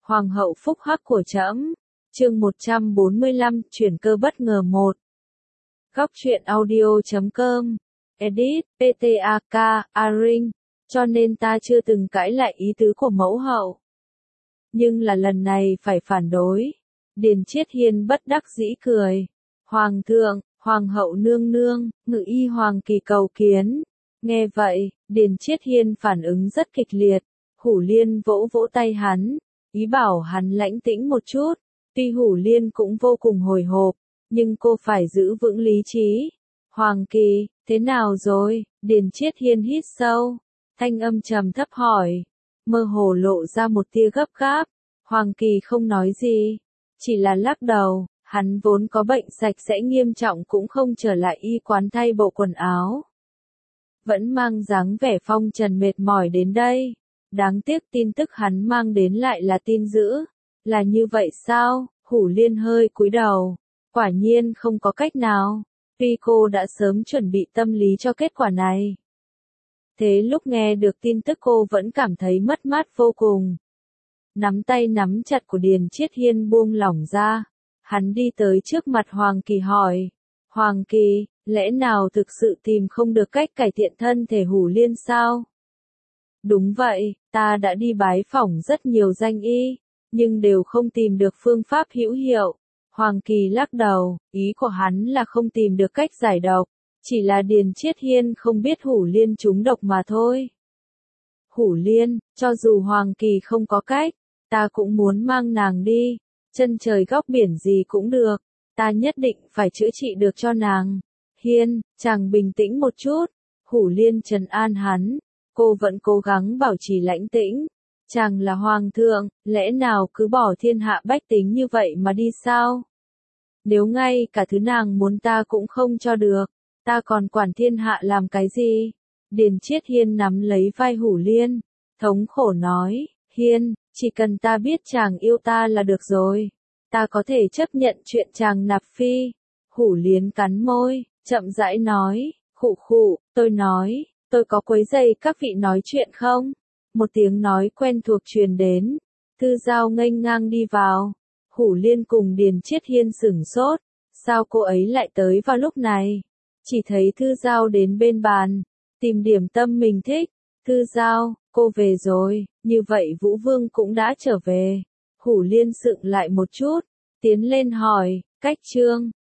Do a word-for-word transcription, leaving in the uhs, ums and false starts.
Hoàng hậu phúc hắc của trẫm. Chương một trăm bốn mươi lăm, chuyển cơ bất ngờ một. Góc truyện audio chấm com. Edit, pê tê a ca, Aring. Cho nên ta chưa từng cãi lại ý tứ của mẫu hậu. Nhưng là lần này phải phản đối. Điền Chiết Hiên bất đắc dĩ cười. Hoàng thượng, hoàng hậu nương nương, ngự y hoàng kỳ cầu kiến. Nghe vậy, Điền Chiết Hiên phản ứng rất kịch liệt. Hủ Liên vỗ vỗ tay hắn, ý bảo hắn lãnh tĩnh một chút. Tuy Hủ Liên cũng vô cùng hồi hộp, nhưng cô phải giữ vững lý trí. Hoàng kỳ, thế nào rồi? Điền Chiết Hiên hít sâu, thanh âm trầm thấp hỏi, mơ hồ lộ ra một tia gấp gáp. Hoàng kỳ không nói gì, chỉ là lắc đầu. Hắn vốn có bệnh sạch sẽ nghiêm trọng cũng không trở lại y quán thay bộ quần áo. Vẫn mang dáng vẻ phong trần mệt mỏi đến đây. Đáng tiếc tin tức hắn mang đến lại là tin dữ. Là như vậy sao? Hủ Liên hơi cúi đầu. Quả nhiên không có cách nào. Tuy cô đã sớm chuẩn bị tâm lý cho kết quả này. Thế lúc nghe được tin tức cô vẫn cảm thấy mất mát vô cùng. Nắm tay nắm chặt của Điền Chiết Hiên buông lỏng ra. Hắn đi tới trước mặt Hoàng Kỳ hỏi. Hoàng Kỳ, lẽ nào thực sự tìm không được cách cải thiện thân thể Hủ Liên sao? Đúng vậy, ta đã đi bái phỏng rất nhiều danh y, nhưng đều không tìm được phương pháp hữu hiệu. Hoàng Kỳ lắc đầu, ý của hắn là không tìm được cách giải độc, chỉ là Điền Chiết Hiên không biết Hủ Liên trúng độc mà thôi. Hủ Liên, cho dù Hoàng Kỳ không có cách, ta cũng muốn mang nàng đi. Chân trời góc biển gì cũng được, ta nhất định phải chữa trị được cho nàng. Hiên, chàng bình tĩnh một chút. Hủ Liên trấn an hắn, cô vẫn cố gắng bảo trì lãnh tĩnh. Chàng là hoàng thượng, lẽ nào cứ bỏ thiên hạ bách tính như vậy mà đi sao? Nếu ngay cả thứ nàng muốn ta cũng không cho được, ta còn quản thiên hạ làm cái gì? Điền Chiết Hiên nắm lấy vai Hủ Liên, thống khổ nói, Hiên, chỉ cần ta biết chàng yêu ta là được rồi. Ta có thể chấp nhận chuyện chàng nạp phi. Hủ Liên cắn môi, chậm rãi nói, khụ khụ, tôi nói, tôi có quấy rầy các vị nói chuyện không? Một tiếng nói quen thuộc truyền đến. Thư Giao nghênh ngang đi vào. Hủ Liên cùng Điền Chiết Hiên sửng sốt. Sao cô ấy lại tới vào lúc này? Chỉ thấy Thư Giao đến bên bàn, tìm điểm tâm mình thích. Thư Giao, cô về rồi, như vậy Vũ Vương cũng đã trở về. Hủ Liên sững lại một chút, tiến lên hỏi, Cách Trương,